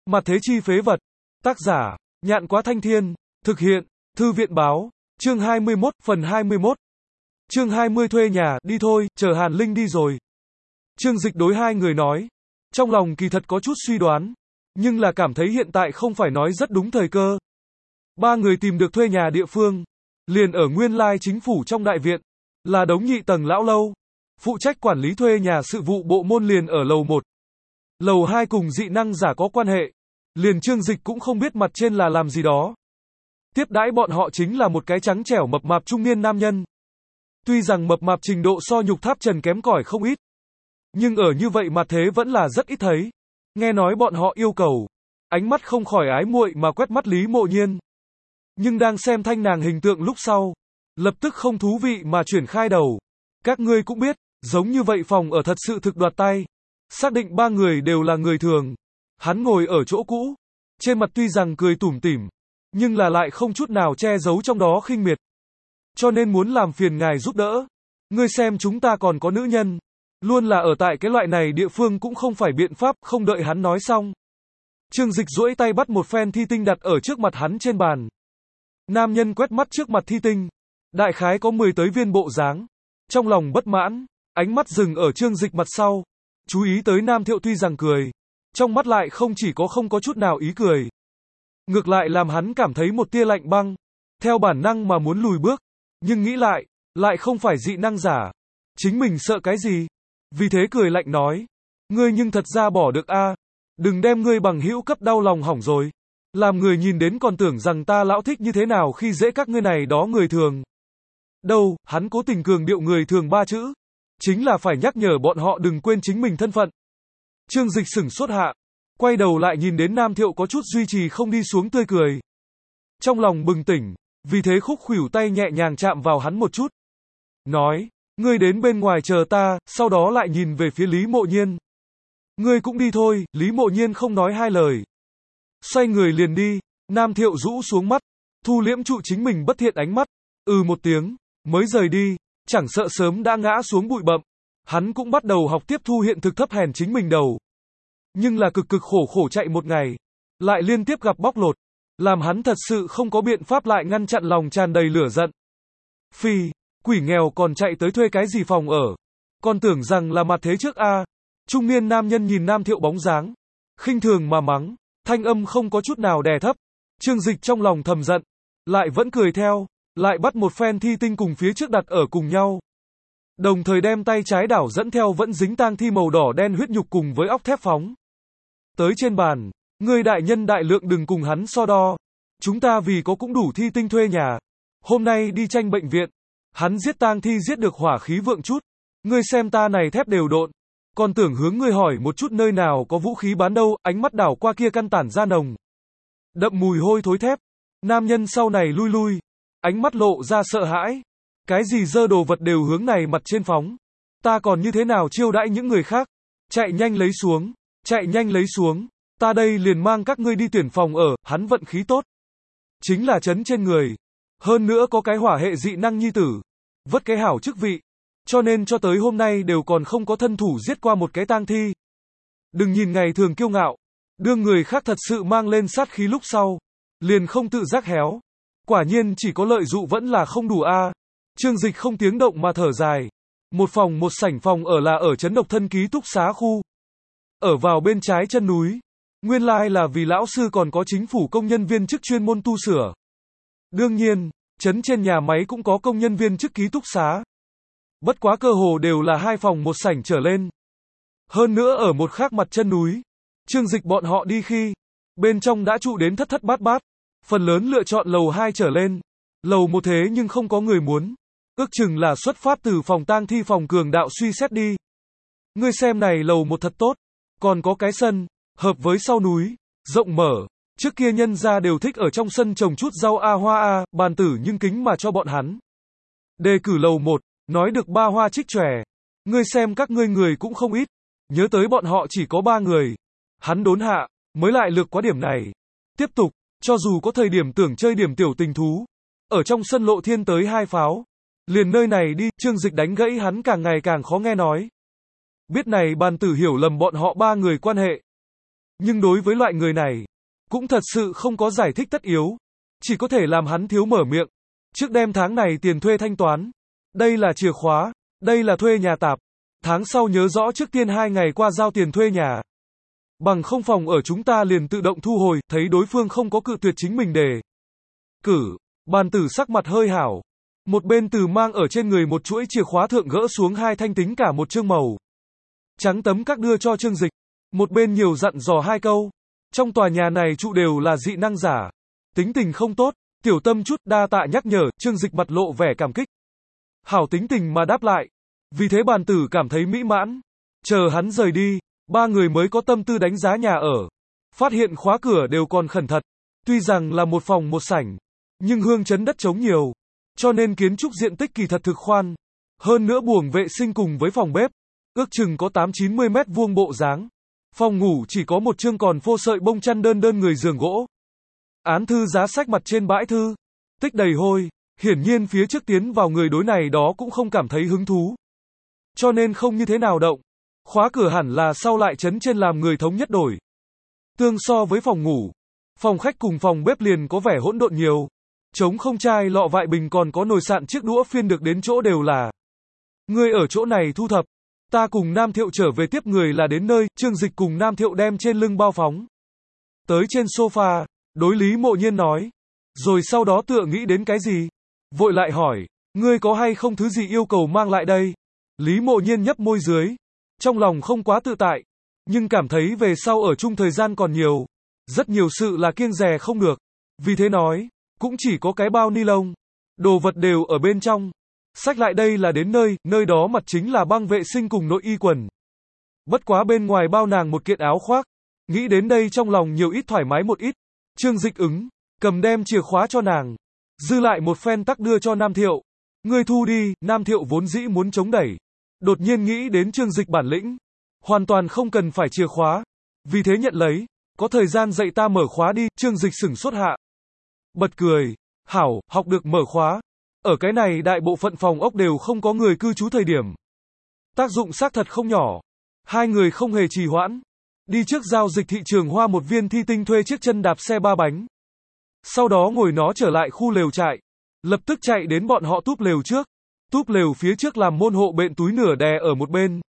Mặt thế chi phế vật. Tác giả, Nhạn Quá Thanh Thiên. Thực hiện, Thư viện báo. Chương 21, phần 21. Chương 20 thuê nhà, đi thôi, chờ Hàn Linh đi rồi. Trương Dịch đối hai người nói. Trong lòng kỳ thật có chút suy đoán, nhưng là cảm thấy hiện tại không phải nói rất đúng thời cơ. Ba người tìm được thuê nhà địa phương, liền ở nguyên lai chính phủ trong đại viện, là đống nhị tầng lão lâu. Phụ trách quản lý thuê nhà sự vụ bộ môn liền ở lầu 1. Lầu 2 cùng dị năng giả có quan hệ, liền Trương Dịch cũng không biết mặt trên là làm gì đó. Tiếp đãi bọn họ chính là một cái trắng trẻo mập mạp trung niên nam nhân. Tuy rằng mập mạp trình độ so Nhục Tháp Trần kém cỏi không ít, nhưng ở như vậy mà thế vẫn là rất ít thấy. Nghe nói bọn họ yêu cầu, ánh mắt không khỏi ái muội mà quét mắt Lý Mộ Nhiên. Nhưng đang xem thanh nàng hình tượng lúc sau, lập tức không thú vị mà chuyển khai đầu. Các ngươi cũng biết, giống như vậy phòng ở thật sự thực đoạt tay. Xác định ba người đều là người thường. Hắn ngồi ở chỗ cũ, trên mặt tuy rằng cười tủm tỉm, nhưng là lại không chút nào che giấu trong đó khinh miệt. Cho nên muốn làm phiền ngài giúp đỡ. Ngươi xem chúng ta còn có nữ nhân, luôn là ở tại cái loại này địa phương cũng không phải biện pháp. Không đợi hắn nói xong, Trương Dịch duỗi tay bắt một phen thi tinh đặt ở trước mặt hắn trên bàn. Nam nhân quét mắt trước mặt thi tinh, đại khái có 10 tới viên bộ dáng, trong lòng bất mãn, ánh mắt dừng ở Trương Dịch mặt sau, chú ý tới Nam Thiệu tuy rằng cười, trong mắt lại không chỉ có không có chút nào ý cười, ngược lại làm hắn cảm thấy một tia lạnh băng, theo bản năng mà muốn lùi bước, nhưng nghĩ lại không phải dị năng giả, chính mình sợ cái gì, vì thế cười lạnh nói, ngươi nhưng thật ra bỏ được a, đừng đem ngươi bằng hữu cấp đau lòng hỏng rồi, làm người nhìn đến còn tưởng rằng ta lão thích như thế nào khi dễ các ngươi này đó người thường. Đâu, hắn cố tình cường điệu người thường ba chữ, chính là phải nhắc nhở bọn họ đừng quên chính mình thân phận. Trương Dịch sửng sốt hạ, quay đầu lại nhìn đến Nam Thiệu có chút duy trì không đi xuống tươi cười. Trong lòng bừng tỉnh, vì thế khúc khuỷu tay nhẹ nhàng chạm vào hắn một chút. Nói, ngươi đến bên ngoài chờ ta, sau đó lại nhìn về phía Lý Mộ Nhiên. Ngươi cũng đi thôi, Lý Mộ Nhiên không nói hai lời. Xoay người liền đi, Nam Thiệu rũ xuống mắt, thu liễm trụ chính mình bất thiện ánh mắt, một tiếng, mới rời đi, chẳng sợ sớm đã ngã xuống bụi bặm. Hắn cũng bắt đầu học tiếp thu hiện thực thấp hèn chính mình đầu. Nhưng là cực cực khổ khổ chạy một ngày, lại liên tiếp gặp bóc lột, làm hắn thật sự không có biện pháp lại ngăn chặn lòng tràn đầy lửa giận. Phi, quỷ nghèo còn chạy tới thuê cái gì phòng ở, còn tưởng rằng là mặt thế trước a. Trung niên nam nhân nhìn Nam Thiệu bóng dáng, khinh thường mà mắng, thanh âm không có chút nào đè thấp. Trương Dịch trong lòng thầm giận, lại vẫn cười theo, lại bắt một phen thi tinh cùng phía trước đặt ở cùng nhau. Đồng thời đem tay trái đảo dẫn theo vẫn dính tang thi màu đỏ đen huyết nhục cùng với óc thép phóng tới trên bàn, ngươi đại nhân đại lượng đừng cùng hắn so đo. Chúng ta vì có cũng đủ thi tinh thuê nhà. Hôm nay đi tranh bệnh viện, hắn giết tang thi giết được hỏa khí vượng chút. Ngươi xem ta này thép đều độn, còn tưởng hướng ngươi hỏi một chút nơi nào có vũ khí bán đâu. Ánh mắt đảo qua kia căn tản ra nồng đậm mùi hôi thối thép. Nam nhân sau này lui lui, ánh mắt lộ ra sợ hãi. Cái gì dơ đồ vật đều hướng này mặt trên phóng. Ta còn như thế nào chiêu đãi những người khác. Chạy nhanh lấy xuống, chạy nhanh lấy xuống. Ta đây liền mang các ngươi đi tuyển phòng ở. Hắn vận khí tốt, chính là chấn trên người. Hơn nữa có cái hỏa hệ dị năng nhi tử, vất cái hảo chức vị. Cho nên cho tới hôm nay đều còn không có thân thủ giết qua một cái tang thi. Đừng nhìn ngày thường kiêu ngạo, đương người khác thật sự mang lên sát khí lúc sau, liền không tự giác héo. Quả nhiên chỉ có lợi dụ vẫn là không đủ a. Trương Dịch không tiếng động mà thở dài. Một phòng một sảnh phòng ở là ở trấn độc thân ký túc xá khu. Ở vào bên trái chân núi. Nguyên lai là vì lão sư còn có chính phủ công nhân viên chức chuyên môn tu sửa. Đương nhiên, trấn trên nhà máy cũng có công nhân viên chức ký túc xá. Bất quá cơ hồ đều là 2 phòng một sảnh trở lên. Hơn nữa ở một khác mặt chân núi, Trương Dịch bọn họ đi khi, bên trong đã trụ đến thất thất bát bát. Phần lớn lựa chọn lầu 2 trở lên. Lầu 1 thế nhưng không có người muốn. Ước chừng là xuất phát từ phòng tang thi phòng cường đạo suy xét đi. Ngươi xem này lầu 1 thật tốt, còn có cái sân, hợp với sau núi, rộng mở. Trước kia nhân gia đều thích ở trong sân trồng chút rau a hoa a, bàn tử nhưng kính mà cho bọn hắn. Đề cử lầu 1, nói được 3 hoa trích chòe. Ngươi xem các ngươi người cũng không ít, nhớ tới bọn họ chỉ có 3 người. Hắn đốn hạ, mới lại lược quá điểm này. Tiếp tục, cho dù có thời điểm tưởng chơi điểm tiểu tình thú, ở trong sân lộ thiên tới 2 pháo. Liền nơi này đi, Trương Dịch đánh gãy hắn càng ngày càng khó nghe nói. Biết này bàn tử hiểu lầm bọn họ 3 người quan hệ. Nhưng đối với loại người này, cũng thật sự không có giải thích tất yếu. Chỉ có thể làm hắn thiếu mở miệng. Trước đêm tháng này tiền thuê thanh toán. Đây là chìa khóa. Đây là thuê nhà tạp. Tháng sau nhớ rõ trước tiên 2 ngày qua giao tiền thuê nhà. Bằng không phòng ở chúng ta liền tự động thu hồi, thấy đối phương không có cự tuyệt chính mình đề cử. Bàn tử sắc mặt hơi hảo. Một bên từ mang ở trên người một chuỗi chìa khóa thượng gỡ xuống 2 thanh tính cả một chương màu trắng tấm các đưa cho Trương Dịch. Một bên nhiều dặn dò 2 câu. Trong tòa nhà này trụ đều là dị năng giả. Tính tình không tốt, tiểu tâm chút, đa tạ nhắc nhở. Trương Dịch mặt lộ vẻ cảm kích. Hảo tính tình mà đáp lại. Vì thế bàn tử cảm thấy mỹ mãn. Chờ hắn rời đi, 3 người mới có tâm tư đánh giá nhà ở. Phát hiện khóa cửa đều còn khẩn thật. Tuy rằng là một phòng một sảnh, nhưng hương chấn đất trống nhiều. Cho nên kiến trúc diện tích kỳ thật thực khoan. Hơn nữa buồng vệ sinh cùng với phòng bếp. Ước chừng có 8-90 mét vuông bộ dáng. Phòng ngủ chỉ có một chương còn phô sợi bông chăn đơn người giường gỗ. Án thư giá sách mặt trên bãi thư. Tích đầy hôi. Hiển nhiên phía trước tiến vào người đối này đó cũng không cảm thấy hứng thú. Cho nên không như thế nào động. Khóa cửa hẳn là sau lại chấn trên làm người thống nhất đổi. Tương so với phòng ngủ, phòng khách cùng phòng bếp liền có vẻ hỗn độn nhiều. Trống không chai lọ vại bình còn có nồi sạn chiếc đũa phiên được đến chỗ đều là. Người ở chỗ này thu thập. Ta cùng Nam Thiệu trở về tiếp người là đến nơi. Trương Dịch cùng Nam Thiệu đem trên lưng bao phóng tới trên sofa, đối Lý Mộ Nhiên nói. Rồi sau đó tựa nghĩ đến cái gì, vội lại hỏi, ngươi có hay không thứ gì yêu cầu mang lại đây? Lý Mộ Nhiên nhấp môi dưới, trong lòng không quá tự tại, nhưng cảm thấy về sau ở chung thời gian còn nhiều, rất nhiều sự là kiêng dè không được. Vì thế nói, cũng chỉ có cái bao ni lông, đồ vật đều ở bên trong. Xách lại đây là đến nơi đó mặt chính là băng vệ sinh cùng nội y quần. Bất quá bên ngoài bao nàng một kiện áo khoác. Nghĩ đến đây trong lòng nhiều ít thoải mái một ít. Trương Dịch ứng, cầm đem chìa khóa cho nàng. Dư lại một phen tắc đưa cho Nam Thiệu. Ngươi thu đi. Nam Thiệu vốn dĩ muốn chống đẩy. Đột nhiên nghĩ đến Trương Dịch bản lĩnh. Hoàn toàn không cần phải chìa khóa. Vì thế nhận lấy. Có thời gian dạy ta mở khóa đi. Trương Dịch sửng sốt hạ. Bật cười. Hảo, học được mở khóa. Ở cái này đại bộ phận phòng ốc đều không có người cư trú thời điểm. Tác dụng xác thật không nhỏ. Hai người không hề trì hoãn. Đi trước giao dịch thị trường hoa một viên thi tinh thuê chiếc chân đạp xe 3 bánh. Sau đó ngồi nó trở lại khu lều trại. Lập tức chạy đến bọn họ túp lều trước. Túp lều phía trước làm môn hộ bện túi nửa đè ở một bên.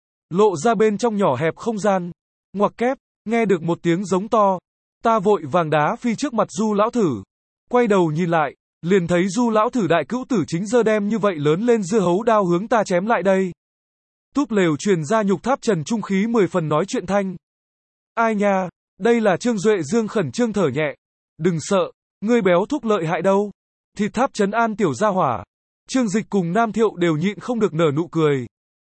Lộ ra bên trong nhỏ hẹp không gian. Ngoặc kép, nghe được một tiếng giống to. Ta vội vàng đá phi trước mặt Du lão thử. Quay đầu nhìn lại. Liền thấy Du lão thử đại cữu tử chính giơ đem như vậy lớn lên dưa hấu đao hướng ta chém lại đây. Túp lều truyền ra Nhục Tháp Trần trung khí 10 phần nói chuyện thanh. Ai nha, đây là Trương Duệ Dương khẩn trương thở nhẹ. Đừng sợ, ngươi béo thúc lợi hại đâu. Thịt Tháp trấn an tiểu gia hỏa. Trương Dịch cùng Nam Thiệu đều nhịn không được nở nụ cười.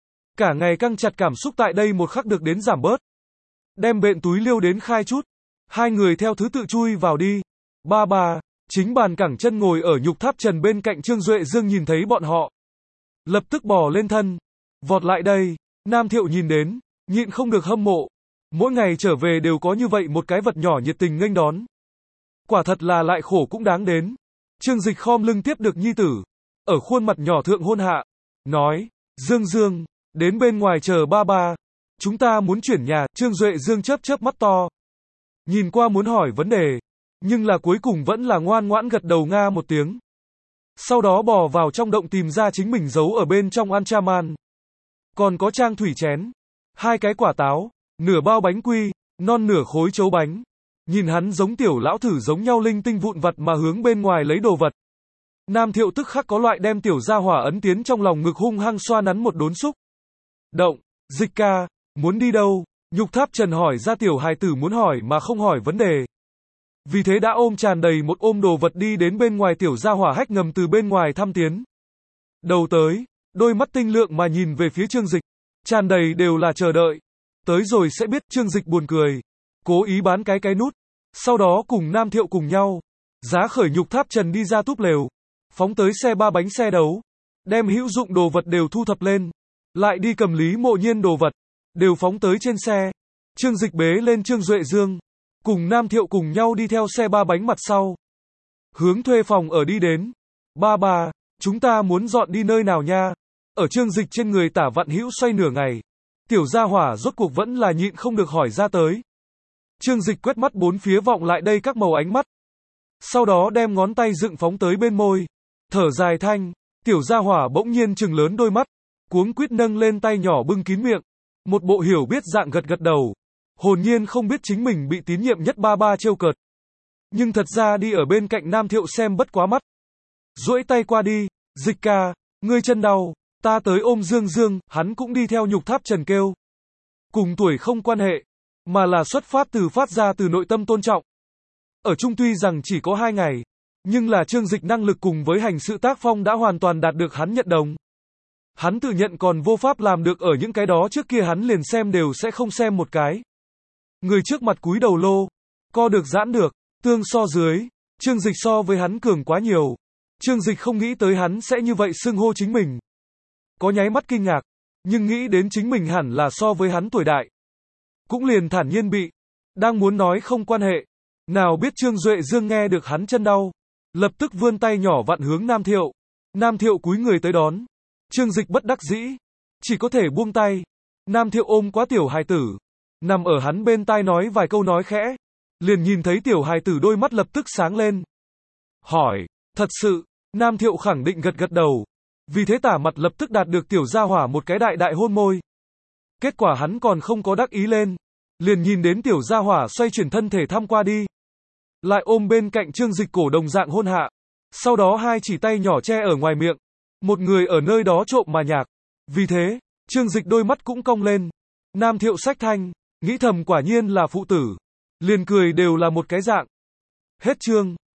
Cả ngày căng chặt cảm xúc tại đây một khắc được đến giảm bớt. Đem bện túi liêu đến khai chút. Hai người theo thứ tự chui vào đi. Ba. Chính bàn cẳng chân ngồi ở Nhục Tháp Trần bên cạnh Trương Duệ Dương nhìn thấy bọn họ. Lập tức bò lên thân. Vọt lại đây. Nam Thiệu nhìn đến. Nhịn không được hâm mộ. Mỗi ngày trở về đều có như vậy một cái vật nhỏ nhiệt tình nghênh đón. Quả thật là lại khổ cũng đáng đến. Trương Dịch khom lưng tiếp được nhi tử. Ở khuôn mặt nhỏ thượng hôn hạ. Nói. Dương, đến bên ngoài chờ ba. Chúng ta muốn chuyển nhà. Trương Duệ Dương chớp mắt to. Nhìn qua muốn hỏi vấn đề. Nhưng là cuối cùng vẫn là ngoan ngoãn gật đầu nga một tiếng. Sau đó bò vào trong động tìm ra chính mình giấu ở bên trong Antraman. Còn có trang thủy chén. 2 cái quả táo. Nửa bao bánh quy. Non nửa khối chấu bánh. Nhìn hắn giống tiểu lão thử giống nhau linh tinh vụn vặt mà hướng bên ngoài lấy đồ vật. Nam Thiệu tức khắc có loại đem tiểu gia hỏa ấn tiến trong lòng ngực hung hăng xoa nắn một đốn xúc. Động. Dịch ca. Muốn đi đâu? Nhục Tháp Trần hỏi ra tiểu hài tử muốn hỏi mà không hỏi vấn đề. Vì thế đã ôm tràn đầy một ôm đồ vật đi đến bên ngoài tiểu gia hỏa hách ngầm từ bên ngoài thăm tiến. Đầu tới, đôi mắt tinh lượng mà nhìn về phía Trương Dịch. Tràn đầy đều là chờ đợi. Tới rồi sẽ biết. Trương Dịch buồn cười. Cố ý bán cái nút. Sau đó cùng Nam Thiệu cùng nhau. Giá khởi Nhục Tháp Trần đi ra túp lều. Phóng tới xe 3 bánh xe đấu. Đem hữu dụng đồ vật đều thu thập lên. Lại đi cầm Lý Mộ Nhiên đồ vật. Đều phóng tới trên xe. Trương Dịch bế lên Trương Duệ Dương. Cùng Nam Thiệu cùng nhau đi theo xe 3 bánh mặt sau. Hướng thuê phòng ở đi đến. Ba, chúng ta muốn dọn đi nơi nào nha? Ở Trương Dịch trên người tả vặn hữu xoay nửa ngày. Tiểu gia hỏa rốt cuộc vẫn là nhịn không được hỏi ra tới. Trương Dịch quét mắt bốn phía vọng lại đây các màu ánh mắt. Sau đó đem ngón tay dựng phóng tới bên môi. Thở dài thanh, tiểu gia hỏa bỗng nhiên trừng lớn đôi mắt. Cuống quýt nâng lên tay nhỏ bưng kín miệng. Một bộ hiểu biết dạng gật gật đầu. Hồn nhiên không biết chính mình bị tín nhiệm nhất ba ba trêu cợt. Nhưng thật ra đi ở bên cạnh Nam Thiệu xem bất quá mắt. Duỗi tay qua đi, Dịch ca, ngươi chân đau, ta tới ôm Dương Dương, hắn cũng đi theo nhục tháp trần kêu. Cùng tuổi không quan hệ, mà là xuất phát ra từ nội tâm tôn trọng. Ở chung tuy rằng chỉ có 2 ngày, nhưng là Trương Dịch năng lực cùng với hành sự tác phong đã hoàn toàn đạt được hắn nhận đồng. Hắn tự nhận còn vô pháp làm được ở những cái đó trước kia hắn liền xem đều sẽ không xem một cái. Người trước mặt cúi đầu lô, co được giãn được, tương so dưới, Trương Dịch so với hắn cường quá nhiều. Trương Dịch không nghĩ tới hắn sẽ như vậy xưng hô chính mình. Có nháy mắt kinh ngạc, nhưng nghĩ đến chính mình hẳn là so với hắn tuổi đại. Cũng liền thản nhiên bị, đang muốn nói không quan hệ. Nào biết Trương Duệ Dương nghe được hắn chân đau, lập tức vươn tay nhỏ vặn hướng Nam Thiệu. Nam Thiệu cúi người tới đón. Trương Dịch bất đắc dĩ, chỉ có thể buông tay. Nam Thiệu ôm quá tiểu hài tử, nằm ở hắn bên tai nói vài câu nói khẽ. Liền nhìn thấy tiểu hài tử đôi mắt lập tức sáng lên. Hỏi, thật sự, Nam Thiệu khẳng định gật gật đầu. Vì thế tả mặt lập tức đạt được tiểu gia hỏa một cái đại đại hôn môi. Kết quả hắn còn không có đắc ý lên. Liền nhìn đến tiểu gia hỏa xoay chuyển thân thể thăm qua đi. Lại ôm bên cạnh Trương Dịch cổ đồng dạng hôn hạ. Sau đó hai chỉ tay nhỏ che ở ngoài miệng. Một người ở nơi đó trộm mà nhạc. Vì thế, Trương Dịch đôi mắt cũng cong lên. Nam Thiệu sách thanh, nghĩ thầm quả nhiên là phụ tử. Liền cười đều là một cái dạng. Hết chương.